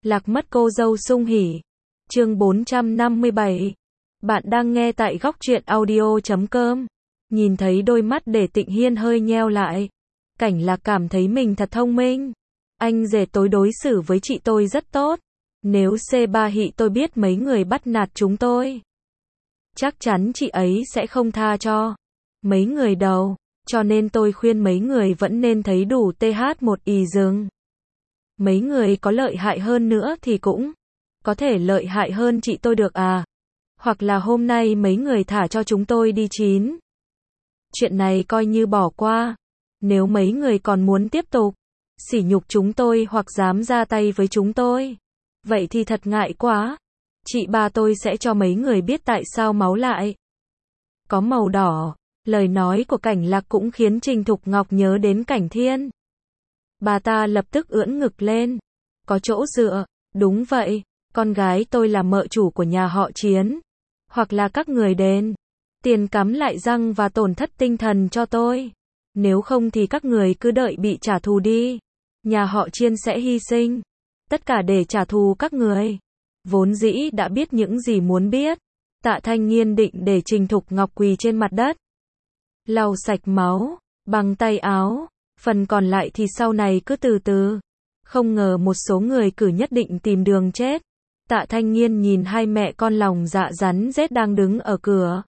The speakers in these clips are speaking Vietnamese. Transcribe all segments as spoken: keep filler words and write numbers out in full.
Lạc mất cô dâu sung hỉ. Chương bốn trăm năm mươi bảy. Bạn đang nghe tại góc truyện audio chấm com. Nhìn thấy đôi mắt để Tịnh Hiên hơi nheo lại. Cảnh Lạc cảm thấy mình thật thông minh. Anh rể tối đối xử với chị tôi rất tốt. Nếu xê ba hị tôi biết mấy người bắt nạt chúng tôi, chắc chắn chị ấy sẽ không tha cho mấy người đâu. Cho nên tôi khuyên mấy người vẫn nên thấy đủ th một y dừng. Mấy người có lợi hại hơn nữa thì cũng có thể lợi hại hơn chị tôi được à. Hoặc là hôm nay mấy người thả cho chúng tôi đi chín. Chuyện này coi như bỏ qua. Nếu mấy người còn muốn tiếp tục sỉ nhục chúng tôi hoặc dám ra tay với chúng tôi, vậy thì thật ngại quá. Chị ba tôi sẽ cho mấy người biết tại sao máu lại có màu đỏ. Lời nói của Cảnh Lạc cũng khiến Trình Thục Ngọc nhớ đến Cảnh Thiên. Bà ta lập tức ưỡn ngực lên. Có chỗ dựa. Đúng vậy, con gái tôi là mợ chủ của nhà họ Chiến. Hoặc là các người đền tiền cắm lại răng và tổn thất tinh thần cho tôi. Nếu không thì các người cứ đợi bị trả thù đi. Nhà họ Chiến sẽ hy sinh tất cả để trả thù các người. Vốn dĩ đã biết những gì muốn biết, Tạ Thanh Nghiên định để Trình Thục Ngọc quỳ trên mặt đất, lau sạch máu bằng tay áo, phần còn lại thì sau này cứ từ từ. Không ngờ một số người cử nhất định tìm đường chết. Tạ Thanh Nghiên nhìn hai mẹ con lòng dạ rắn rết đang đứng ở cửa.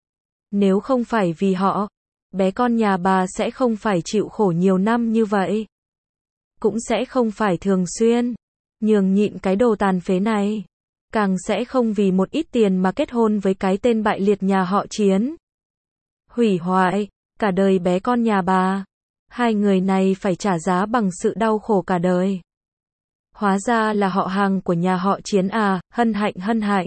Nếu không phải vì họ, bé con nhà bà sẽ không phải chịu khổ nhiều năm như vậy. Cũng sẽ không phải thường xuyên nhường nhịn cái đồ tàn phế này. Càng sẽ không vì một ít tiền mà kết hôn với cái tên bại liệt nhà họ Chiến. Hủy hoại cả đời bé con nhà bà. Hai người này phải trả giá bằng sự đau khổ cả đời. Hóa ra là họ hàng của nhà họ Chiến à, hân hạnh hân hạnh.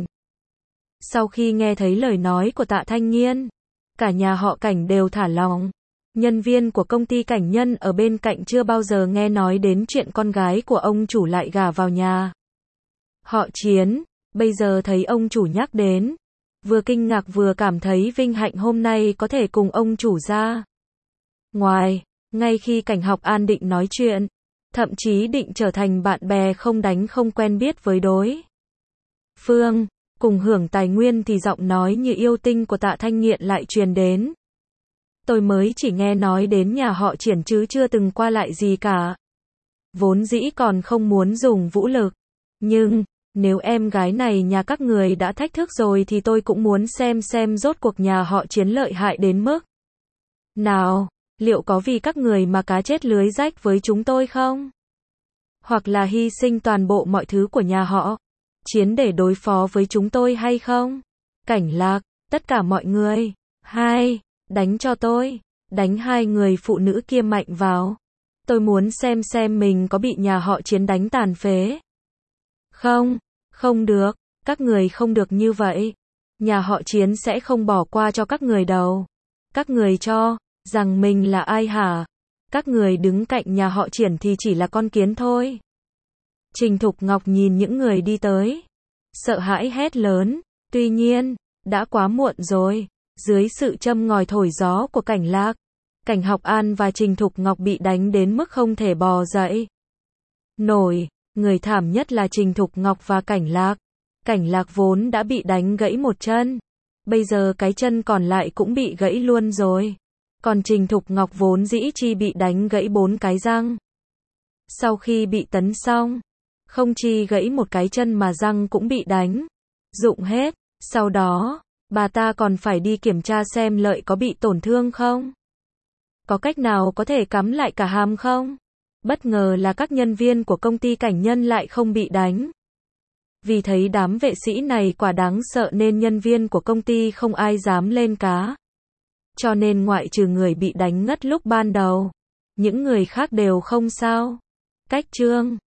Sau khi nghe thấy lời nói của Tạ Thanh Nghiên, cả nhà họ Cảnh đều thả lòng. Nhân viên của công ty Cảnh Nhân ở bên cạnh chưa bao giờ nghe nói đến chuyện con gái của ông chủ lại gả vào nhà họ Chiến. Bây giờ thấy ông chủ nhắc đến, vừa kinh ngạc vừa cảm thấy vinh hạnh hôm nay có thể cùng ông chủ ra ngoài. Ngay khi Cảnh Học An định nói chuyện, thậm chí định trở thành bạn bè không đánh không quen biết với đối phương, cùng hưởng tài nguyên thì giọng nói như yêu tinh của Tạ Thanh Nghiện lại truyền đến. Tôi mới chỉ nghe nói đến nhà họ Triển chứ chưa từng qua lại gì cả. Vốn dĩ còn không muốn dùng vũ lực. Nhưng, nếu em gái này nhà các người đã thách thức rồi thì tôi cũng muốn xem xem rốt cuộc nhà họ Chiến lợi hại đến mức nào. Liệu có vì các người mà cá chết lưới rách với chúng tôi không? Hoặc là hy sinh toàn bộ mọi thứ của nhà họ Chiến để đối phó với chúng tôi hay không? Cảnh Lạc, tất cả mọi người. Hai, đánh cho tôi. Đánh hai người phụ nữ kia mạnh vào. Tôi muốn xem xem mình có bị nhà họ Chiến đánh tàn phế. Không, không được. Các người không được như vậy. Nhà họ Chiến sẽ không bỏ qua cho các người đâu. Các người cho rằng mình là ai hả? Các người đứng cạnh nhà họ Triển thì chỉ là con kiến thôi. Trình Thục Ngọc nhìn những người đi tới, sợ hãi hét lớn. Tuy nhiên, đã quá muộn rồi. Dưới sự châm ngòi thổi gió của Cảnh Lạc, Cảnh Học An và Trình Thục Ngọc bị đánh đến mức không thể bò dậy nổi. Người thảm nhất là Trình Thục Ngọc và Cảnh Lạc. Cảnh Lạc vốn đã bị đánh gãy một chân, bây giờ cái chân còn lại cũng bị gãy luôn rồi. Còn Trình Thục Ngọc vốn dĩ chi bị đánh gãy bốn cái răng. Sau khi bị tấn xong, không chi gãy một cái chân mà răng cũng bị đánh rụng hết. Sau đó, bà ta còn phải đi kiểm tra xem lợi có bị tổn thương không? Có cách nào có thể cắm lại cả hàm không? Bất ngờ là các nhân viên của công ty Cảnh Nhân lại không bị đánh. Vì thấy đám vệ sĩ này quả đáng sợ nên nhân viên của công ty không ai dám lên cá. Cho nên ngoại trừ người bị đánh ngất lúc ban đầu, những người khác đều không sao. Cách chương